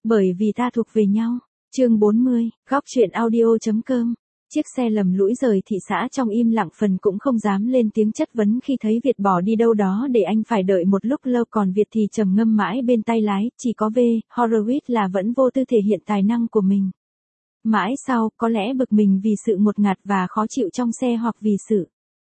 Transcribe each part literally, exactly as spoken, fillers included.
Bởi vì ta thuộc về nhau. Chương bốn mươi, góc truyện audio.com. Chiếc xe lầm lũi rời thị xã trong im lặng, Phần cũng không dám lên tiếng chất vấn khi thấy Việt bỏ đi đâu đó để anh phải đợi một lúc lâu, còn Việt thì trầm ngâm mãi bên tay lái, chỉ có V. Horowitz là vẫn vô tư thể hiện tài năng của mình. Mãi sau, có lẽ bực mình vì sự ngột ngạt và khó chịu trong xe hoặc vì sự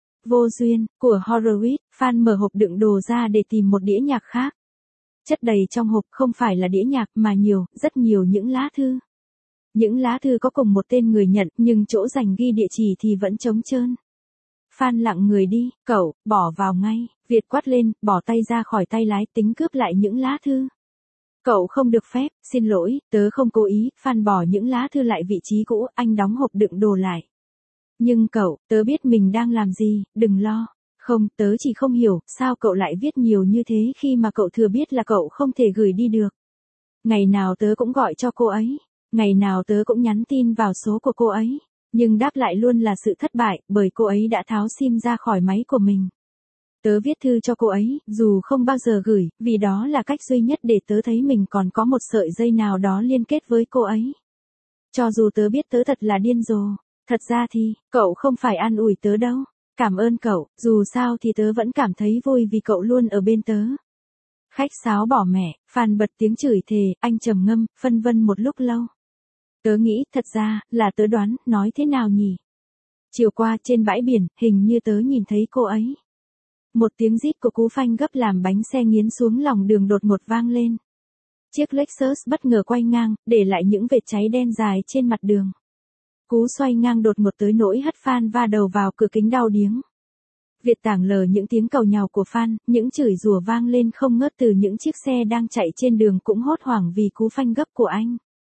vô duyên của Horowitz, Phan mở hộp đựng đồ ra để tìm một đĩa nhạc khác. Chất đầy trong hộp không phải là đĩa nhạc mà nhiều, rất nhiều những lá thư. Những lá thư có cùng một tên người nhận, nhưng chỗ dành ghi địa chỉ thì vẫn trống trơn. Phan lặng người đi, cậu, bỏ vào ngay, Việt quát lên, bỏ tay ra khỏi tay lái, tính cướp lại những lá thư. Cậu không được phép, xin lỗi, tớ không cố ý. Phan bỏ những lá thư lại vị trí cũ, anh đóng hộp đựng đồ lại. Nhưng cậu, tớ biết mình đang làm gì, đừng lo. Không, tớ chỉ không hiểu, sao cậu lại viết nhiều như thế khi mà cậu thừa biết là cậu không thể gửi đi được. Ngày nào tớ cũng gọi cho cô ấy. Ngày nào tớ cũng nhắn tin vào số của cô ấy, nhưng đáp lại luôn là sự thất bại, bởi cô ấy đã tháo sim ra khỏi máy của mình. Tớ viết thư cho cô ấy, dù không bao giờ gửi, vì đó là cách duy nhất để tớ thấy mình còn có một sợi dây nào đó liên kết với cô ấy. Cho dù tớ biết tớ thật là điên rồ, thật ra thì, cậu không phải an ủi tớ đâu. Cảm ơn cậu, dù sao thì tớ vẫn cảm thấy vui vì cậu luôn ở bên tớ. Khách sáo bỏ mẹ, Phan bật tiếng chửi thề, anh trầm ngâm, phân vân một lúc lâu. Tớ nghĩ, thật ra, là tớ đoán, nói thế nào nhỉ? Chiều qua trên bãi biển, hình như tớ nhìn thấy cô ấy. Một tiếng rít của cú phanh gấp làm bánh xe nghiến xuống lòng đường đột ngột vang lên. Chiếc Lexus bất ngờ quay ngang, để lại những vệt cháy đen dài trên mặt đường. Cú xoay ngang đột ngột tới nỗi hất Phan va đầu vào cửa kính đau điếng. Việt tảng lờ những tiếng cầu nhàu của Phan, những chửi rủa vang lên không ngớt từ những chiếc xe đang chạy trên đường cũng hốt hoảng vì cú phanh gấp của anh.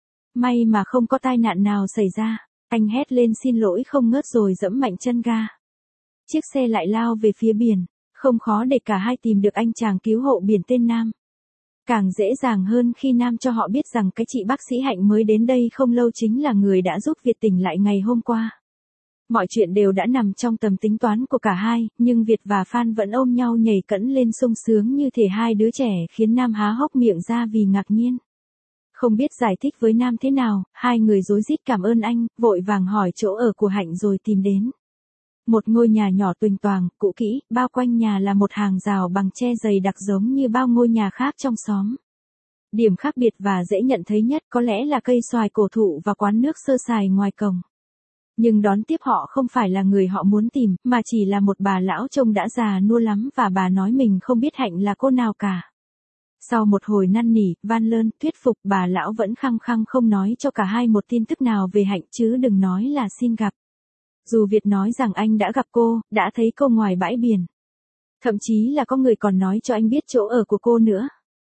May mà không có tai nạn nào xảy ra, anh hét lên xin lỗi không ngớt rồi giẫm mạnh chân ga. Chiếc xe lại lao về phía biển, không khó để cả hai tìm được anh chàng cứu hộ biển tên Nam. Càng dễ dàng hơn khi Nam cho họ biết rằng cái chị bác sĩ Hạnh mới đến đây không lâu chính là người đã giúp Việt tỉnh lại ngày hôm qua. Mọi chuyện đều đã nằm trong tầm tính toán của cả hai, nhưng Việt và Phan vẫn ôm nhau nhảy cẫng lên sung sướng như thể hai đứa trẻ, khiến Nam há hốc miệng ra vì ngạc nhiên. Không biết giải thích với Nam thế nào, hai người rối rít cảm ơn anh, vội vàng hỏi chỗ ở của Hạnh rồi tìm đến. Một ngôi nhà nhỏ tuềnh toàng, cũ kỹ, bao quanh nhà là một hàng rào bằng tre dày đặc giống như bao ngôi nhà khác trong xóm. Điểm khác biệt và dễ nhận thấy nhất có lẽ là cây xoài cổ thụ và quán nước sơ sài ngoài cổng. Nhưng đón tiếp họ không phải là người họ muốn tìm, mà chỉ là một bà lão trông đã già nua lắm và bà nói mình không biết Hạnh là cô nào cả. Sau một hồi năn nỉ, van lơn, thuyết phục, bà lão vẫn khăng khăng không nói cho cả hai một tin tức nào về Hạnh, chứ đừng nói là xin gặp. Dù Việt nói rằng anh đã gặp cô, đã thấy cô ngoài bãi biển. Thậm chí là có người còn nói cho anh biết chỗ ở của cô nữa.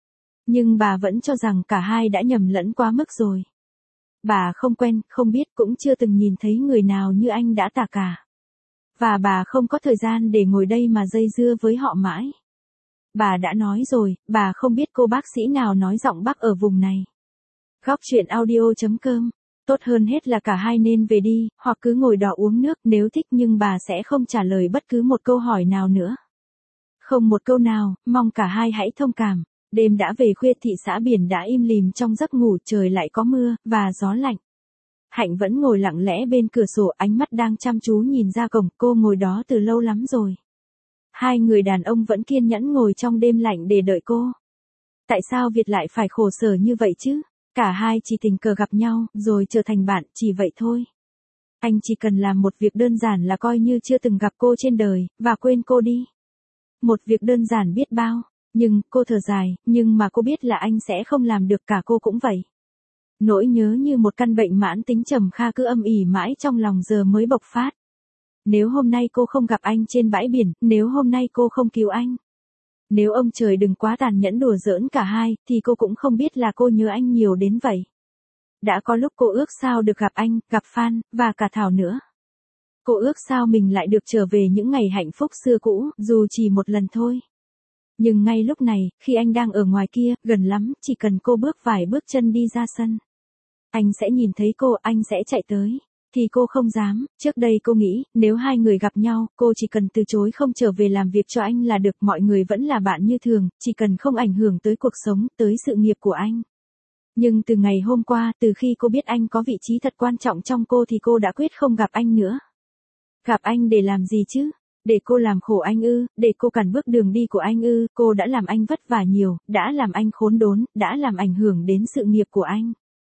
Nhưng bà vẫn cho rằng cả hai đã nhầm lẫn quá mức rồi. Bà không quen, không biết, cũng chưa từng nhìn thấy người nào như anh đã tả cả. Và bà không có thời gian để ngồi đây mà dây dưa với họ mãi. Bà đã nói rồi, bà không biết cô bác sĩ nào nói giọng Bắc ở vùng này. Góc truyện audio.com. Tốt hơn hết là cả hai nên về đi, hoặc cứ ngồi đó uống nước nếu thích, nhưng bà sẽ không trả lời bất cứ một câu hỏi nào nữa. Không một câu nào, mong cả hai hãy thông cảm. Đêm đã về khuya, thị xã biển đã im lìm trong giấc ngủ, trời lại có mưa, và gió lạnh. Hạnh vẫn ngồi lặng lẽ bên cửa sổ, ánh mắt đang chăm chú nhìn ra cổng, cô ngồi đó từ lâu lắm rồi. Hai người đàn ông vẫn kiên nhẫn ngồi trong đêm lạnh để đợi cô. Tại sao Việt lại phải khổ sở như vậy chứ? Cả hai chỉ tình cờ gặp nhau, rồi trở thành bạn, chỉ vậy thôi. Anh chỉ cần làm một việc đơn giản là coi như chưa từng gặp cô trên đời, và quên cô đi. Một việc đơn giản biết bao, nhưng, cô thở dài, nhưng mà cô biết là anh sẽ không làm được, cả cô cũng vậy. Nỗi nhớ như một căn bệnh mãn tính trầm kha cứ âm ỉ mãi trong lòng giờ mới bộc phát. Nếu hôm nay cô không gặp anh trên bãi biển, nếu hôm nay cô không cứu anh. Nếu ông trời đừng quá tàn nhẫn đùa giỡn cả hai, thì cô cũng không biết là cô nhớ anh nhiều đến vậy. Đã có lúc cô ước sao được gặp anh, gặp Phan, và cả Thảo nữa. Cô ước sao mình lại được trở về những ngày hạnh phúc xưa cũ, dù chỉ một lần thôi. Nhưng ngay lúc này, khi anh đang ở ngoài kia, gần lắm, chỉ cần cô bước vài bước chân đi ra sân. Anh sẽ nhìn thấy cô, anh sẽ chạy tới. Thì cô không dám, trước đây cô nghĩ, nếu hai người gặp nhau, cô chỉ cần từ chối không trở về làm việc cho anh là được, mọi người vẫn là bạn như thường, chỉ cần không ảnh hưởng tới cuộc sống, tới sự nghiệp của anh. Nhưng từ ngày hôm qua, từ khi cô biết anh có vị trí thật quan trọng trong cô thì cô đã quyết không gặp anh nữa. Gặp anh để làm gì chứ? Để cô làm khổ anh ư, để cô cản bước đường đi của anh ư, cô đã làm anh vất vả nhiều, đã làm anh khốn đốn, đã làm ảnh hưởng đến sự nghiệp của anh.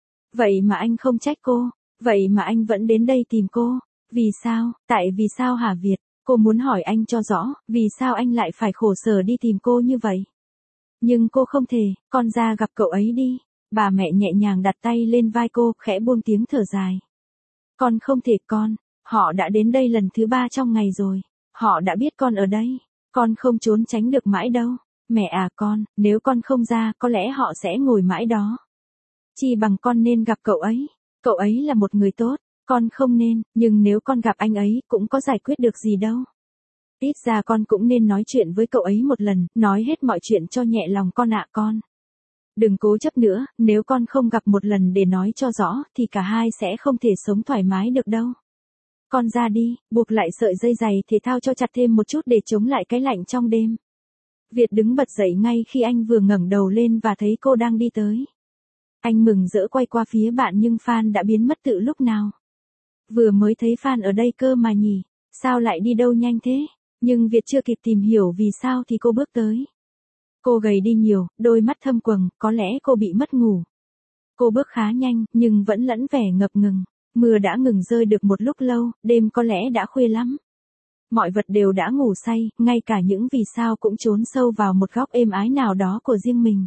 Vậy mà anh không trách cô, vậy mà anh vẫn đến đây tìm cô. Vì sao, tại vì sao hả Việt? Cô muốn hỏi anh cho rõ, vì sao anh lại phải khổ sở đi tìm cô như vậy? Nhưng cô không thể, con ra gặp cậu ấy đi. Bà mẹ nhẹ nhàng đặt tay lên vai cô, khẽ buông tiếng thở dài. Con không thể con, họ đã đến đây lần thứ ba trong ngày rồi. Họ đã biết con ở đây, con không trốn tránh được mãi đâu. Mẹ à con, nếu con không ra, có lẽ họ sẽ ngồi mãi đó. Chi bằng con nên gặp cậu ấy, cậu ấy là một người tốt, con không nên, nhưng nếu con gặp anh ấy, cũng có giải quyết được gì đâu. Ít ra con cũng nên nói chuyện với cậu ấy một lần, nói hết mọi chuyện cho nhẹ lòng con ạ con. Đừng cố chấp nữa, nếu con không gặp một lần để nói cho rõ, thì cả hai sẽ không thể sống thoải mái được đâu. Con ra đi, buộc lại sợi dây giày thể thao cho chặt thêm một chút để chống lại cái lạnh trong đêm. Việt đứng bật dậy ngay khi anh vừa ngẩng đầu lên và thấy cô đang đi tới. Anh mừng rỡ quay qua phía bạn nhưng Phan đã biến mất từ lúc nào. Vừa mới thấy Phan ở đây cơ mà nhỉ, sao lại đi đâu nhanh thế? Nhưng Việt chưa kịp tìm hiểu vì sao thì cô bước tới. Cô gầy đi nhiều, đôi mắt thâm quầng, có lẽ cô bị mất ngủ. Cô bước khá nhanh, nhưng vẫn lẫn vẻ ngập ngừng. Mưa đã ngừng rơi được một lúc lâu, đêm có lẽ đã khuya lắm. Mọi vật đều đã ngủ say, ngay cả những vì sao cũng trốn sâu vào một góc êm ái nào đó của riêng mình.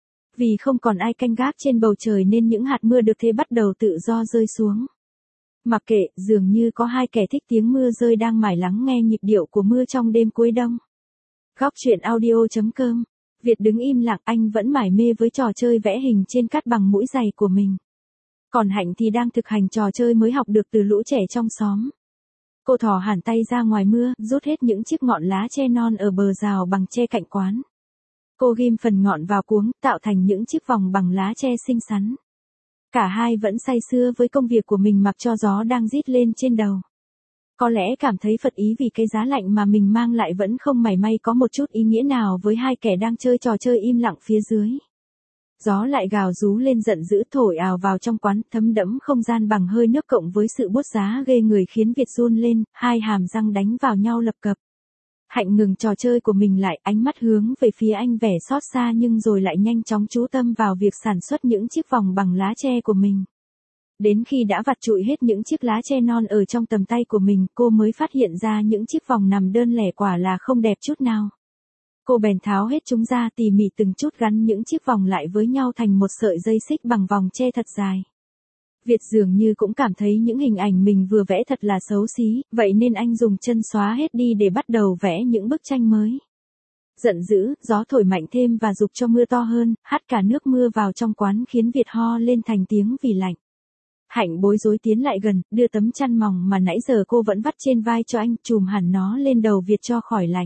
Vì không còn ai canh gác trên bầu trời nên những hạt mưa được thế bắt đầu tự do rơi xuống. Mặc kệ, dường như có hai kẻ thích tiếng mưa rơi đang mải lắng nghe nhịp điệu của mưa trong đêm cuối đông. Góc truyện audio chấm com. Việt đứng im lặng, anh vẫn mải mê với trò chơi vẽ hình trên cát bằng mũi giày của mình. Còn Hạnh thì đang thực hành trò chơi mới học được từ lũ trẻ trong xóm. Cô thò hẳn tay ra ngoài mưa, rút hết những chiếc ngọn lá tre non ở bờ rào bằng tre cạnh quán. Cô ghim phần ngọn vào cuống, tạo thành những chiếc vòng bằng lá tre xinh xắn. Cả hai vẫn say sưa với công việc của mình mặc cho gió đang rít lên trên đầu. Có lẽ cảm thấy phật ý vì cái giá lạnh mà mình mang lại vẫn không mảy may có một chút ý nghĩa nào với hai kẻ đang chơi trò chơi im lặng phía dưới. Gió lại gào rú lên giận dữ thổi ào vào trong quán, thấm đẫm không gian bằng hơi nước cộng với sự buốt giá ghê người khiến Việt run lên, hai hàm răng đánh vào nhau lập cập. Hạnh ngừng trò chơi của mình lại, ánh mắt hướng về phía anh vẻ xót xa nhưng rồi lại nhanh chóng chú tâm vào việc sản xuất những chiếc vòng bằng lá tre của mình. Đến khi đã vặt trụi hết những chiếc lá tre non ở trong tầm tay của mình, cô mới phát hiện ra những chiếc vòng nằm đơn lẻ quả là không đẹp chút nào. Cô bèn tháo hết chúng ra tỉ mỉ từng chút gắn những chiếc vòng lại với nhau thành một sợi dây xích bằng vòng tre thật dài. Việt dường như cũng cảm thấy những hình ảnh mình vừa vẽ thật là xấu xí, vậy nên anh dùng chân xóa hết đi để bắt đầu vẽ những bức tranh mới. Giận dữ, gió thổi mạnh thêm và giục cho mưa to hơn, hắt cả nước mưa vào trong quán khiến Việt ho lên thành tiếng vì lạnh. Hạnh bối rối tiến lại gần, đưa tấm chăn mỏng mà nãy giờ cô vẫn vắt trên vai cho anh, chùm hẳn nó lên đầu Việt cho khỏi lạnh.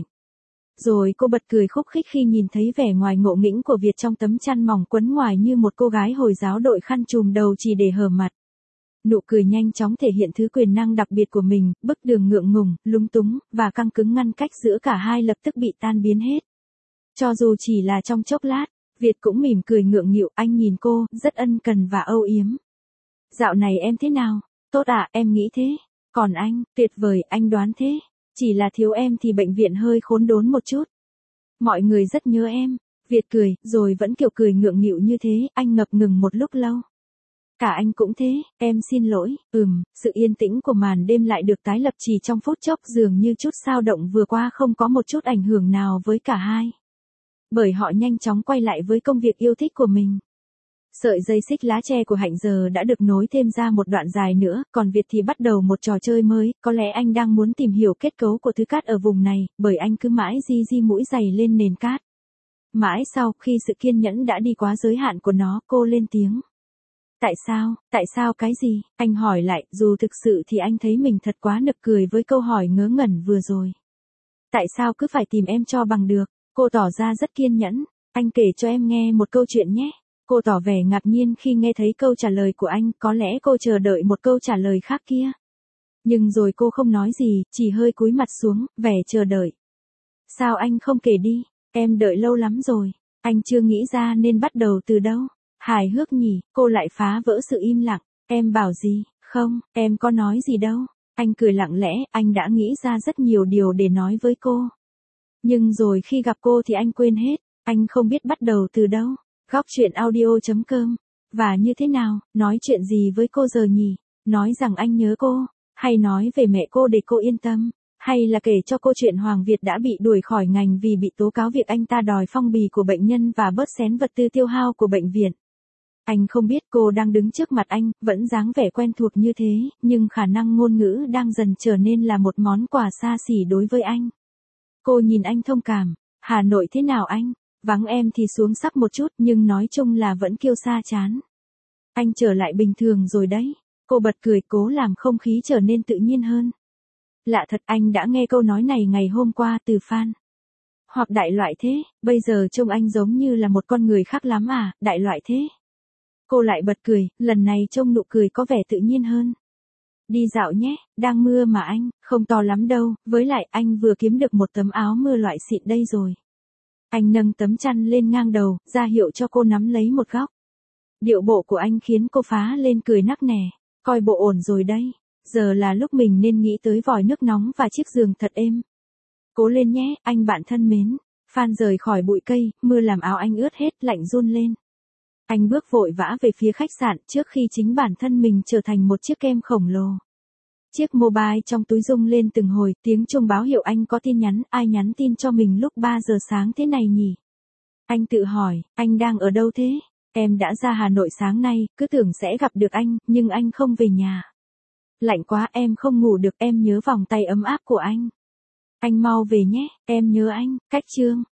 Rồi cô bật cười khúc khích khi nhìn thấy vẻ ngoài ngộ nghĩnh của Việt trong tấm chăn mỏng quấn ngoài như một cô gái Hồi giáo đội khăn trùm đầu chỉ để hở mặt. Nụ cười nhanh chóng thể hiện thứ quyền năng đặc biệt của mình, bức đường ngượng ngùng, lúng túng, và căng cứng ngăn cách giữa cả hai lập tức bị tan biến hết. Cho dù chỉ là trong chốc lát, Việt cũng mỉm cười ngượng nghịu, anh nhìn cô, rất ân cần và âu yếm. Dạo này em thế nào? Tốt à, em nghĩ thế. Còn anh, tuyệt vời, anh đoán thế. Chỉ là thiếu em thì bệnh viện hơi khốn đốn một chút. Mọi người rất nhớ em. Việt cười, rồi vẫn kiểu cười ngượng nghịu như thế, anh ngập ngừng một lúc lâu. Cả anh cũng thế, em xin lỗi, ừm, sự yên tĩnh của màn đêm lại được tái lập chỉ trong phút chốc dường như chút xao động vừa qua không có một chút ảnh hưởng nào với cả hai. Bởi họ nhanh chóng quay lại với công việc yêu thích của mình. Sợi dây xích lá tre của Hạnh giờ đã được nối thêm ra một đoạn dài nữa, còn Việt thì bắt đầu một trò chơi mới, có lẽ anh đang muốn tìm hiểu kết cấu của thứ cát ở vùng này, bởi anh cứ mãi di di mũi giày lên nền cát. Mãi sau, khi sự kiên nhẫn đã đi quá giới hạn của nó, cô lên tiếng. Tại sao, tại sao cái gì? Anh hỏi lại, dù thực sự thì anh thấy mình thật quá nực cười với câu hỏi ngớ ngẩn vừa rồi. Tại sao cứ phải tìm em cho bằng được? Cô tỏ ra rất kiên nhẫn. Anh kể cho em nghe một câu chuyện nhé. Cô tỏ vẻ ngạc nhiên khi nghe thấy câu trả lời của anh, có lẽ cô chờ đợi một câu trả lời khác kia. Nhưng rồi cô không nói gì, chỉ hơi cúi mặt xuống, vẻ chờ đợi. Sao anh không kể đi? Em đợi lâu lắm rồi. Anh chưa nghĩ ra nên bắt đầu từ đâu. Hài hước nhỉ, cô lại phá vỡ sự im lặng. Em bảo gì, không, em có nói gì đâu. Anh cười lặng lẽ, anh đã nghĩ ra rất nhiều điều để nói với cô. Nhưng rồi khi gặp cô thì anh quên hết, anh không biết bắt đầu từ đâu. Góc chuyện audio chấm com. Và như thế nào, nói chuyện gì với cô giờ nhỉ? Nói rằng anh nhớ cô, hay nói về mẹ cô để cô yên tâm, hay là kể cho cô chuyện Hoàng Việt đã bị đuổi khỏi ngành vì bị tố cáo việc anh ta đòi phong bì của bệnh nhân và bớt xén vật tư tiêu hao của bệnh viện. Anh không biết cô đang đứng trước mặt anh, vẫn dáng vẻ quen thuộc như thế, nhưng khả năng ngôn ngữ đang dần trở nên là một món quà xa xỉ đối với anh. Cô nhìn anh thông cảm. Hà Nội thế nào anh? Vắng em thì xuống sắc một chút nhưng nói chung là vẫn kiêu sa chán. Anh trở lại bình thường rồi đấy. Cô bật cười cố làm không khí trở nên tự nhiên hơn. Lạ thật, anh đã nghe câu nói này ngày hôm qua từ fan. Hoặc đại loại thế, bây giờ trông anh giống như là một con người khác lắm à, đại loại thế. Cô lại bật cười, lần này trông nụ cười có vẻ tự nhiên hơn. Đi dạo nhé, đang mưa mà anh, không to lắm đâu, với lại anh vừa kiếm được một tấm áo mưa loại xịn đây rồi. Anh nâng tấm chăn lên ngang đầu, ra hiệu cho cô nắm lấy một góc. Điệu bộ của anh khiến cô phá lên cười nắc nẻ, coi bộ ổn rồi đây, giờ là lúc mình nên nghĩ tới vòi nước nóng và chiếc giường thật êm. Cố lên nhé, anh bạn thân mến. Phan rời khỏi bụi cây, mưa làm áo anh ướt hết, lạnh run lên. Anh bước vội vã về phía khách sạn trước khi chính bản thân mình trở thành một chiếc kem khổng lồ. Chiếc mobile trong túi rung lên từng hồi, tiếng chuông báo hiệu anh có tin nhắn, ai nhắn tin cho mình lúc ba giờ sáng thế này nhỉ? Anh tự hỏi, anh đang ở đâu thế? Em đã ra Hà Nội sáng nay, cứ tưởng sẽ gặp được anh, nhưng anh không về nhà. Lạnh quá, em không ngủ được, em nhớ vòng tay ấm áp của anh. Anh mau về nhé, em nhớ anh. Cách chương